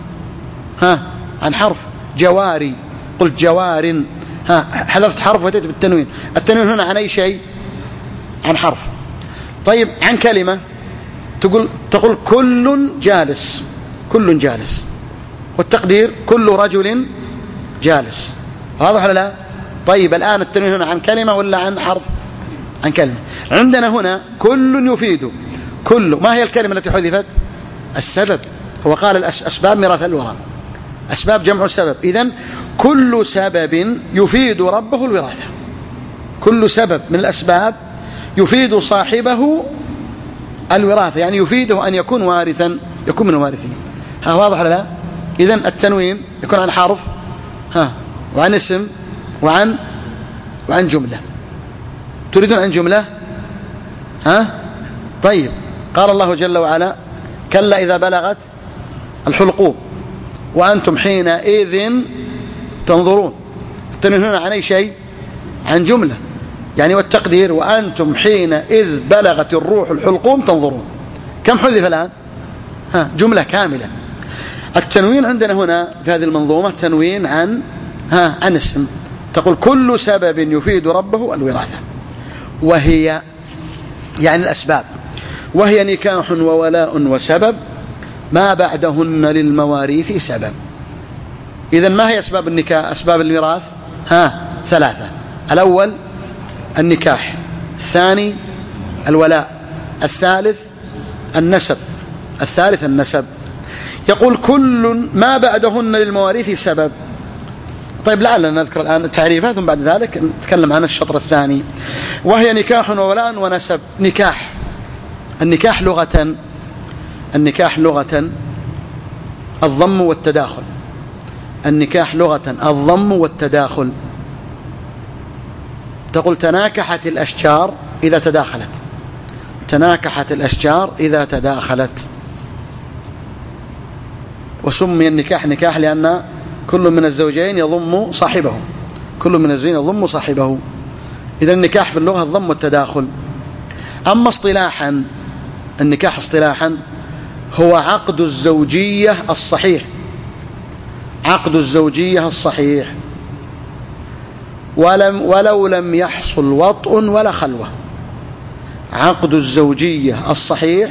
عن حرف. جواري، قلت جوار، حذفت حرف واتيت بالتنوين. التنوين هنا عن أي شيء؟ عن حرف. طيب عن كلمة تقول كل جالس، كل جالس، والتقدير كل رجل جالس. واضح ولا لا؟ طيب الآن التنوين هنا عن كلمة ولا عن حرف؟ عن كلمة. عندنا هنا كل يفيد، كل. ما هي الكلمة التي حذفت؟ السبب. هو قال الأسباب ميراث الوراء، أسباب جمع السبب. إذن كل سبب يفيد ربه الوراثة، كل سبب من الأسباب يفيد صاحبه الوراثة، يعني يفيده أن يكون وارثا، يكون من الوارثين. واضح ولا لا؟ إذن التنوين يكون عن حرف، وعن اسم، وعن جملة. تريدون عن جملة؟ طيب قال الله جل وعلا: كلا إذا بلغت الحلقوم وأنتم حينئذ تنظرون. التنوين هنا عن أي شيء؟ عن جملة، يعني والتقدير وأنتم حينئذ بلغت الروح الحلقوم تنظرون. كم حذف الآن؟ جملة كاملة. التنوين عندنا هنا في هذه المنظومة تنوين عن اسم. تقول كل سبب يفيد ربه الوراثة، وهي يعني الأسباب، وهي نكاح وولاء وسبب ما بعدهن للمواريث سبب. إذن ما هي أسباب النكاح؟ أسباب الميراث ثلاثة: الأول النكاح، الثاني الولاء، الثالث النسب، الثالث النسب. يقول كل ما بعدهن للمواريث سبب. طيب لعلنا نذكر الآن التعريفات ثم بعد ذلك نتكلم عن الشطر الثاني. وهي نكاح وولاء ونسب. نكاح، النكاح لغة، النكاح لغة الضم والتداخل. النكاح لغة الضم والتداخل. تقول تناكحت الأشجار إذا تداخلت، تناكحت الأشجار إذا تداخلت. وسمي النكاح نكاح لأن كل من الزوجين يضم صاحبه، كل من الزوجين يضم صاحبه. إذا النكاح في اللغة الضم والتداخل. أما اصطلاحا، النكاح اصطلاحا هو عقد الزوجية الصحيح، عقد الزوجية الصحيح، ولو لم يحصل وطء ولا خلوة. عقد الزوجية الصحيح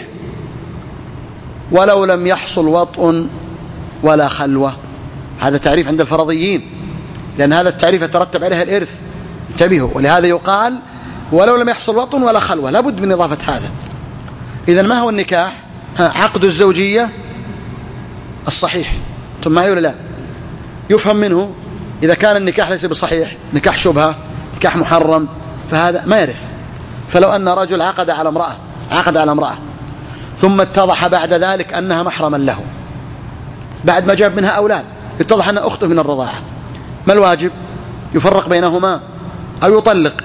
ولو لم يحصل وطء ولا خلوة. هذا تعريف عند الفرضيين، لأن هذا التعريف يترتب عليه الإرث، انتبهوا. ولهذا يقال ولو لم يحصل وطء ولا خلوة، لابد من إضافة هذا. إذن ما هو النكاح؟ عقد الزوجية الصحيح. ثم معي ولا لا؟ يفهم منه إذا كان النكاح ليس بصحيح، نكاح شبهة، نكاح محرم، فهذا ما يرث. فلو أن رجل عقد على امرأة، عقد على امرأة ثم اتضح بعد ذلك أنها محرما له، بعد ما جاب منها أولاد اتضح أنها أخته من الرضاعة، ما الواجب؟ يفرق بينهما أو يطلق؟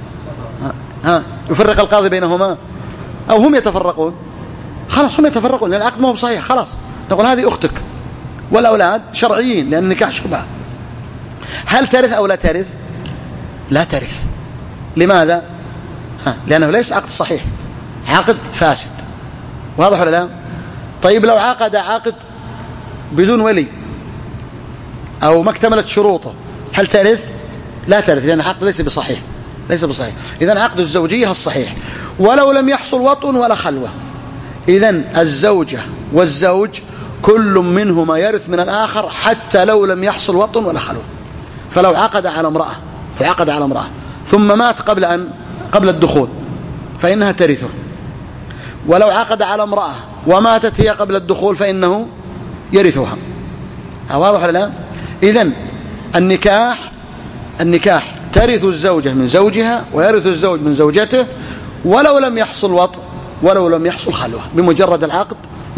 يفرق القاضي بينهما أو هم يتفرقون؟ خلاص هم يتفرقون لأن العقد ما هو صحيح. خلاص نقول هذه أختك، والأولاد شرعيين لأن النكاح شبهة. هل ترث أو لا ترث؟ لا ترث. لماذا؟ لأنه ليس عقد صحيح، عقد فاسد. واضح ولا لا؟ طيب لو عقد عقد بدون ولي أو ما اكتملت شروطه، هل ترث؟ لا ترث، لأن العقد ليس بصحيح، ليس بصحيح. إذن عقد الزوجية الصحيح ولو لم يحصل وطء ولا خلوة. إذن الزوجة والزوج كل منهما يرث من الآخر حتى لو لم يحصل وطء ولا خلوة. فلو عقد على امرأة، عقد على امرأة ثم مات قبل الدخول فإنها ترثه، ولو عقد على امرأة وماتت هي قبل الدخول فإنه يرثها. واضح ولا لا؟ إذن النكاح ترث الزوجة من زوجها ويرث الزوج من زوجته ولو لم يحصل وطء ولو لم يحصل خلوة. بمجرد العقد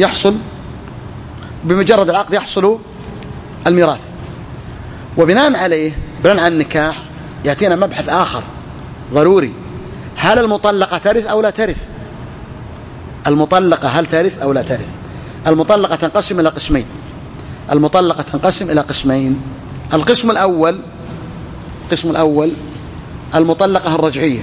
يحصل الميراث. وبناء عليه بناء على النكاح يأتينا مبحث آخر ضروري: هل المطلقة ترث أو لا ترث؟ المطلقة هل ترث أو لا ترث؟ المطلقة تنقسم إلى قسمين. القسم الأول المطلقة الرجعية.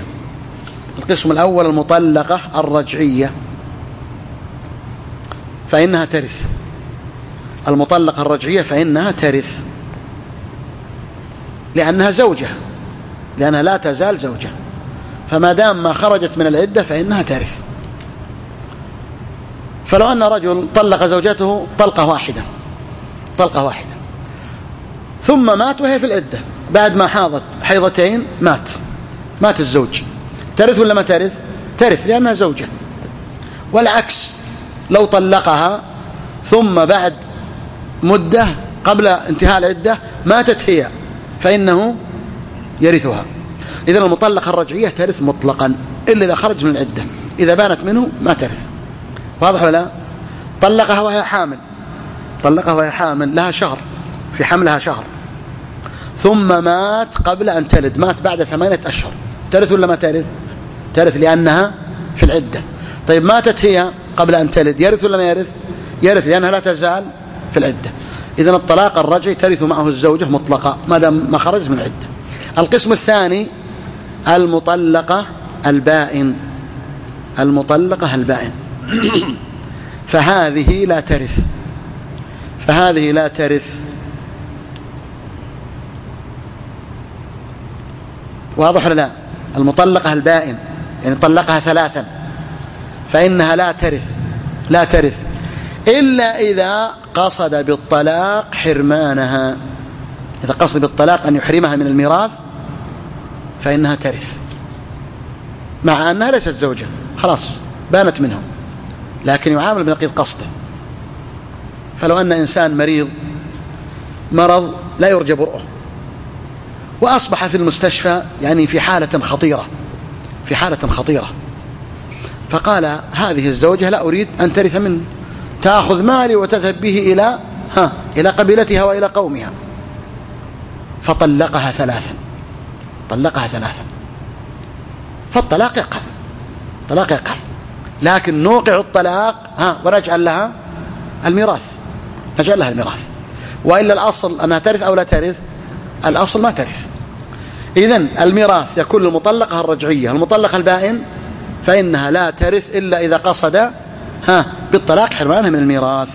فإنها ترث. المطلقة الرجعية فإنها ترث لأنها زوجة، لأنها لا تزال زوجة، فما دام ما خرجت من العدة فإنها ترث. فلو أن رجل طلق زوجته طلقة واحدة ثم مات وهي في العدة، بعد ما حاضت حيضتين مات الزوج، ترث ولا ما ترث؟ ترث لأنها زوجة. والعكس، لو طلقها ثم بعد مدة قبل انتهاء العدة ماتت هي فإنه يرثها. إذن المطلقة الرجعية ترث مطلقا إلا إذا خرج من العدة، إذا بانت منه ما ترث. واضح ولا لا؟ طلقها وهي حامل لها شهر، في حملها شهر، ثم مات قبل أن تلد، مات بعد 8 أشهر، ترث ولا ما ترث؟ ترث لأنها في العدة. طيب ماتت هي قبل أن تلد، يرث ولا ما يرث؟ يرث لأنها لا تزال في العدة. إذن الطلاق الرجعي ترث معه الزوجة مطلقة ما دام ما خرجت من العدة. القسم الثاني المطلقة البائن. فهذه لا ترث. واضح ولا لا؟ المطلقة البائن يعني طلقها 3 فإنها لا ترث إلا إذا قصد بالطلاق حرمانها. إذا قصد بالطلاق أن يحرمها من الميراث فإنها ترث، مع أنها ليست زوجة، خلاص بانت منهم، لكن يعامل بنقيض قصده. فلو أن إنسان مرض لا يرجى برؤه وأصبح في المستشفى يعني في حالة خطيرة، فقال هذه الزوجة لا أريد أن ترث مني، تأخذ مالي وتذهب به إلى قبيلتها وإلى قومها، فطلقها 3. فالطلاق يقع، لكن نوقع الطلاق ونجعل لها الميراث، وإلا الأصل أنها ترث أو لا ترث؟ الأصل ما ترث. إذن الميراث يكون المطلقة الرجعية. المطلقة البائن فإنها لا ترث إلا إذا قصد بالطلاق حرمانها من الميراث.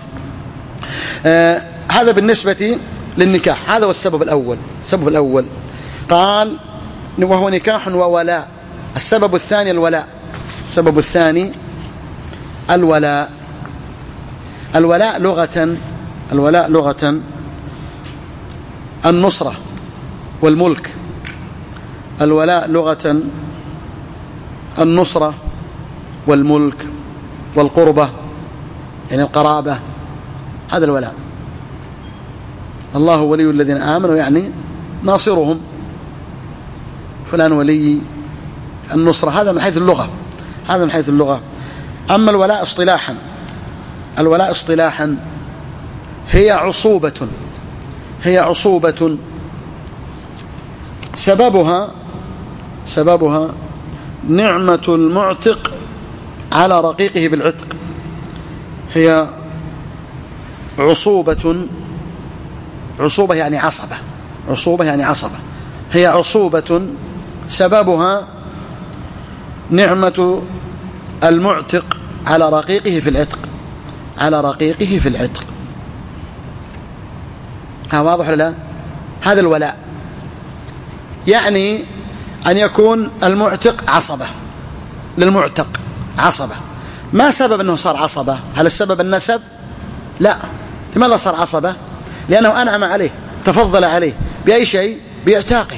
هذا بالنسبة للنكاح. هذا هو السبب الأول. قال وهو نكاح وولاء. السبب الثاني الولاء. الولاء لغة النصرة والملك. الولاء لغة النصرة والملك والقربة، يعني القرابة، هذا الولاء. الله ولي الذين آمنوا يعني ناصرهم، فلان ولي النصرة، هذا من حيث اللغة. أما الولاء اصطلاحا هي عصوبة سببها نعمة المعتق على رقيقه بالعتق. هي عصوبة يعني عصبة. هي عصوبة سببها نعمة المعتق على رقيقه في العتق. واضح ولا لا؟ هذا الولاء يعني أن يكون المعتق عصبة للمعتق، عصبة. ما سبب أنه صار عصبة؟ هل السبب النسب؟ لا. لماذا صار عصبة؟ لأنه أنعم عليه، تفضل عليه بأي شيء؟ بإعتاقه.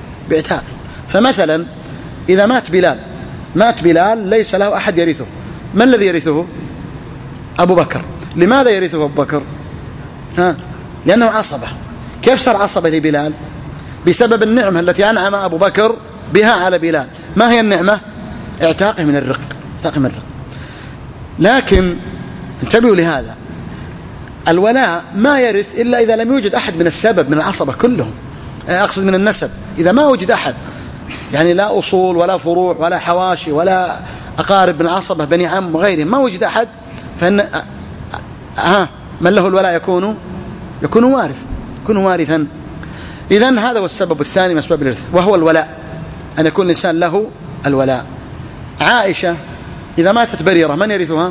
فمثلا إذا مات بلال ليس له أحد يرثه، ما الذي يرثه؟ أبو بكر. لماذا يرثه أبو بكر؟ لأنه عصبة. كيف صار عصبة لبلال؟ بسبب النعمة التي أنعم أبو بكر بها على بلال. ما هي النعمة؟ اعتاقه من الرق. لكن انتبهوا لهذا، الولاء ما يرث إلا إذا لم يوجد أحد من السبب، من العصبة كلهم، أقصد من النسب. إذا ما وجد أحد، يعني لا أصول ولا فروع ولا حواشي ولا أقارب من العصبة بني عم وغيرهم، ما وجد أحد، فإن من له الولاء يكون وارثا. إذن هذا هو السبب الثاني من أسباب الإرث، وهو الولاء، أن يكون الإنسان له الولاء. عائشة إذا ماتت بريرة من يرثها؟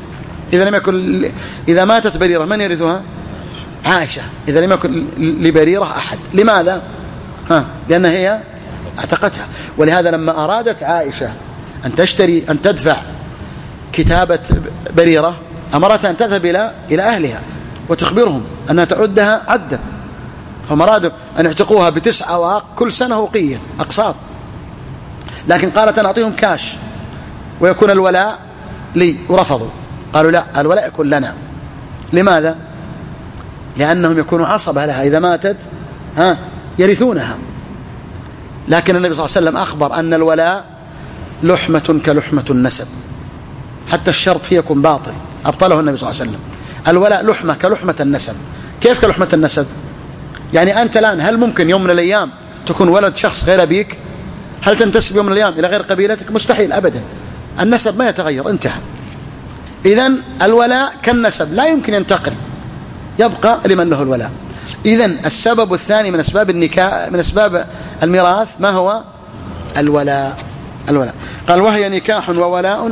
إذا ماتت بريرة من يرثها؟ عائشة، إذا لم يكن لبريرة أحد. لماذا؟ لأنها هي اعتقتها. ولهذا لما أرادت عائشة أن تدفع كتابة بريرة، أمرتها أن تذهب إلى أهلها وتخبرهم أنها تعدها عدا. هم أرادوا أن يعتقوها ب9 أواق كل سنة وقية أقساط، لكن قالت أنا أعطيهم كاش ويكون الولاء لي، ورفضوا. قالوا لا، الولاء يكون لنا. لماذا؟ لأنهم يكونوا عصبة لها، إذا ماتت يرثونها. لكن النبي صلى الله عليه وسلم أخبر أن الولاء لحمة كلحمة النسب، حتى الشرط فيه يكون باطل، أبطله النبي صلى الله عليه وسلم. الولاء لحمة كلحمة النسب. كيف كلحمة النسب؟ يعني أنت الآن هل ممكن يوم من الأيام تكون ولد شخص غير أبيك؟ هل تنتسب يوم من الأيام إلى غير قبيلتك؟ مستحيل أبدا، النسب ما يتغير، انتهى. إذن الولاء كالنسب لا يمكن ينتقل، يبقى لمن له الولاء. إذن السبب الثاني من أسباب النكاح، من أسباب الميراث، ما هو؟ الولاء. قال وهي نكاح وولاء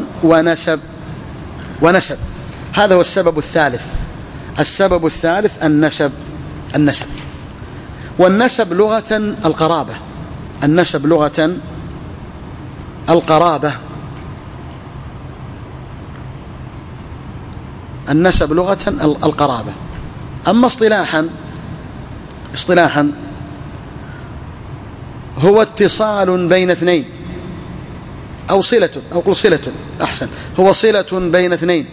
ونسب. هذا هو السبب الثالث. السبب الثالث النسب. والنسب لغة القرابة. النسب لغة القرابة. النسب لغة القرابة. أما اصطلاحا هو اتصال بين اثنين، أو صلة، أو قل صلة أحسن، هو صلة بين اثنين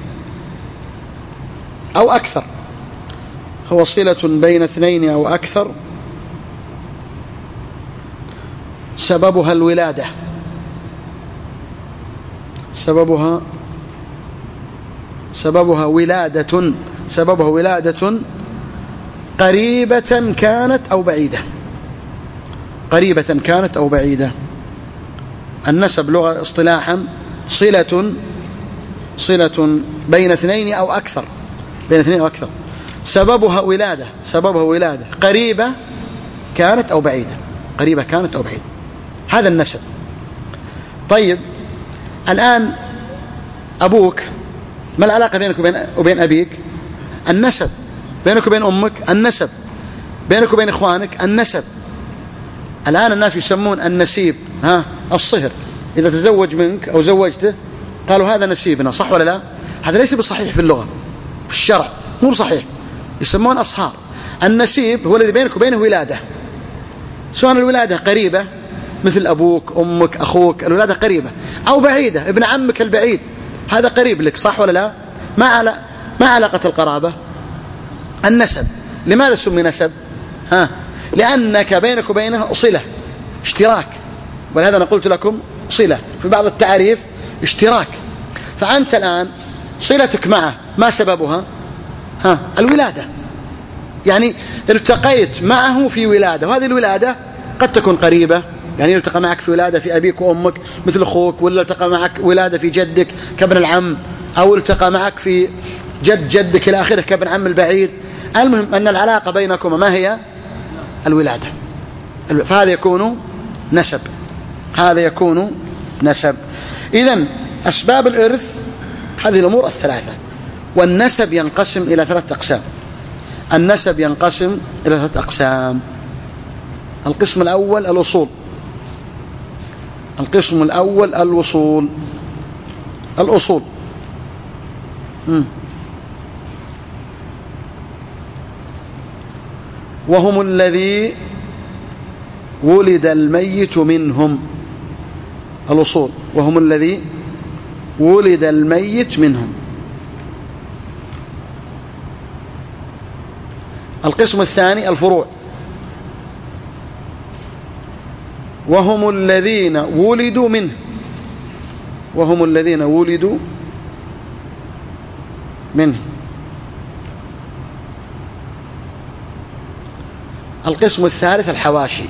أو أكثر. هو صلة بين اثنين أو أكثر، سببها الولادة. سببها ولادة قريبة كانت أو بعيدة. النسب لغة اصطلاحا صلة بين اثنين أو أكثر. سببها ولادة قريبة كانت أو بعيدة. هذا النسب. طيب الآن أبوك، ما العلاقة بينك وبين أبيك؟ النسب. بينك وبين أمك النسب. بينك وبين إخوانك النسب. الآن الناس يسمون النسيب الصهر، إذا تزوج منك أو زوجته قالوا هذا نسيبنا، صح ولا لا؟ هذا ليس بصحيح في اللغة، في الشرع مو بصحيح، يسمون أصهار. النسيب هو الذي بينك وبينه ولادة، سواء الولادة قريبة مثل أبوك أمك أخوك، الولادة قريبة، أو بعيدة، ابن عمك البعيد هذا قريب لك، صح ولا لا؟ ما علاقة القرابة؟ النسب. لماذا سمي نسب؟ لأنك بينك وبينه صلة، اشتراك. ولهذا أنا قلت لكم صلة في بعض التعريف اشتراك. فأنت الآن صلتك معه ما سببها؟ الولادة. يعني التقيت معه في ولادة، وهذه الولادة قد تكون قريبة، يعني التقى معك في ولادة في أبيك وأمك مثل أخوك، ولا التقى معك ولادة في جدك كابن العم، أو التقى معك في جدك إلى آخره كابن عم البعيد. المهم أن العلاقة بينكما ما هي؟ الولادة. فهذا يكون نسب. إذن أسباب الإرث هذه الأمور الثلاثة. والنسب ينقسم إلى 3 أقسام. القسم الأول الأصول. وهم الذي ولد الميت منهم. الأصول وهم الذي ولد الميت منهم. القسم الثاني الفروع، وهم الذين ولدوا منه، وهم الذين ولدوا منه. القسم الثالث الحواشي،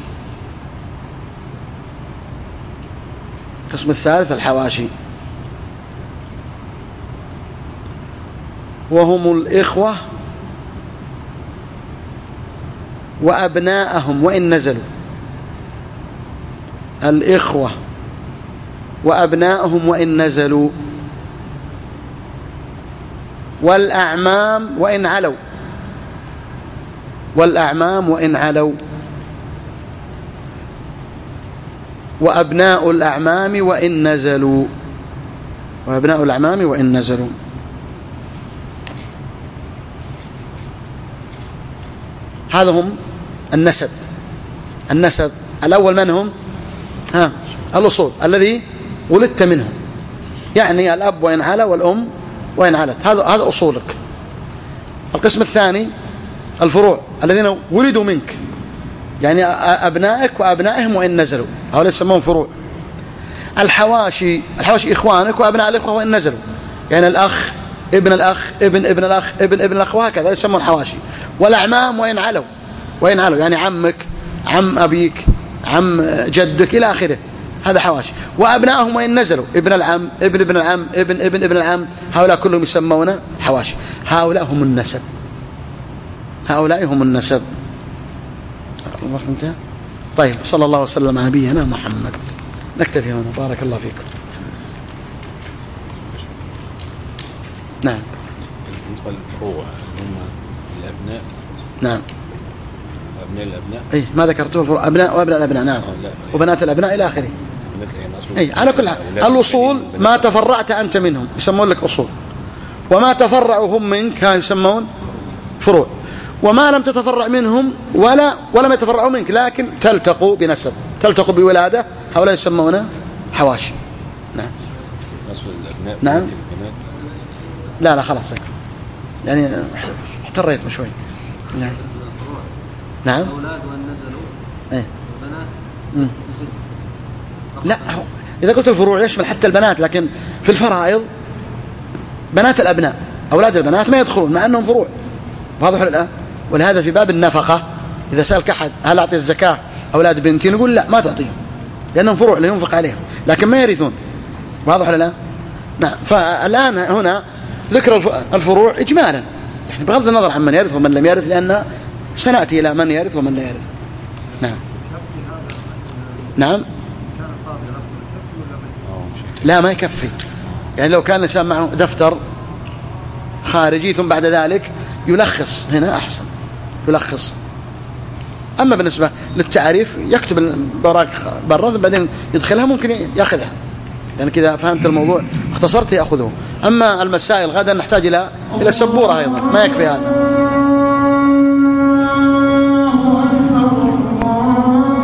القسم الثالث الحواشي، وهم الإخوة وأبناءهم وإن نزلوا، الإخوة وأبناءهم وإن نزلوا، والأعمام وإن علوا، والأعمام وإن علوا، وأبناء الأعمام وإن نزلوا، وأبناء الأعمام وإن نزلوا. هذا هم النسب. النسب الأول من هم؟ الأصول الذي ولدت منهم، يعني الأب وإن علا والأم وإن علت، هذا أصولك. القسم الثاني الفروع الذين ولدوا منك، يعني أبنائك وأبنائهم وإن نزلوا، هؤلاء يسمون فروع. الحواشي إخوانك وأبناء الإخوة وإن نزلوا، يعني الأخ ابن الأخ ابن ابن الأخ ابن ابن الأخ وهكذا يسمون حواشي. والأعمام وإن علوا، وإن علوا يعني عمك، عم أبيك، عم جدك إلى آخره، هذا حواشي. وأبنائهم وإن نزلوا، ابن العم ابن ابن العم ابن ابن ابن العم، هؤلاء كلهم يسمون حواشي. هؤلاء هم النسب، هؤلاء هم النسب. الوقت انتهى. طيب صلى الله وسلم على نبينا محمد. نكتفي هنا، بارك الله فيكم. نعم. بالنسبة للفروع هم الأبناء. نعم. أبناء الأبناء. إيه ما ذكرته الفروع، أبناء وأبناء الأبناء. نعم. وبنات الأبناء إلى آخره. إيه على كل حال الأصول ما تفرعت أنت منهم يسمون لك أصول، وما تفرعوا هم منك يسمون فروع، وما لم تتفرع منهم ولم يتفرعوا منك لكن تلتقوا بنسب، تلتقوا بولادة، هؤلاء يسمون حواشي. نعم. نعم. لا خلاص يعني احتريت شوي. نعم. نعم. أولاد وأن نزلوا. إيه. بنات. لا إذا قلت الفروع يشمل حتى البنات، لكن في الفرائض بنات الأبناء أولاد البنات ما يدخلون مع أنهم فروع، واضح الآن؟ ولهذا في باب النفقة إذا سألك أحد هل أعطي الزكاة أولاد بنتي، نقول لا ما تعطيهم لأنهم فروع لا ينفق عليهم لكن ما يرثون، واضح الآن؟ نعم. فالآن هنا ذكر الفروع إجمالا، يعني بغض النظر عن من يرث ومن لم يرث، لأن سنأتي إلى من يرث ومن لا يرث. نعم. نعم. لا ما يكفي، يعني لو كان الإنسان معه دفتر خارجي ثم بعد ذلك يلخص هنا أحسن، يلخص. أما بالنسبة للتعريف يكتب البراق برا بعدين يدخلها ممكن يأخذها، يعني كذا فهمت الموضوع اختصرت يأخذه. أما المسائل غدا نحتاج إلى سبورة أيضا، ما يكفي هذا.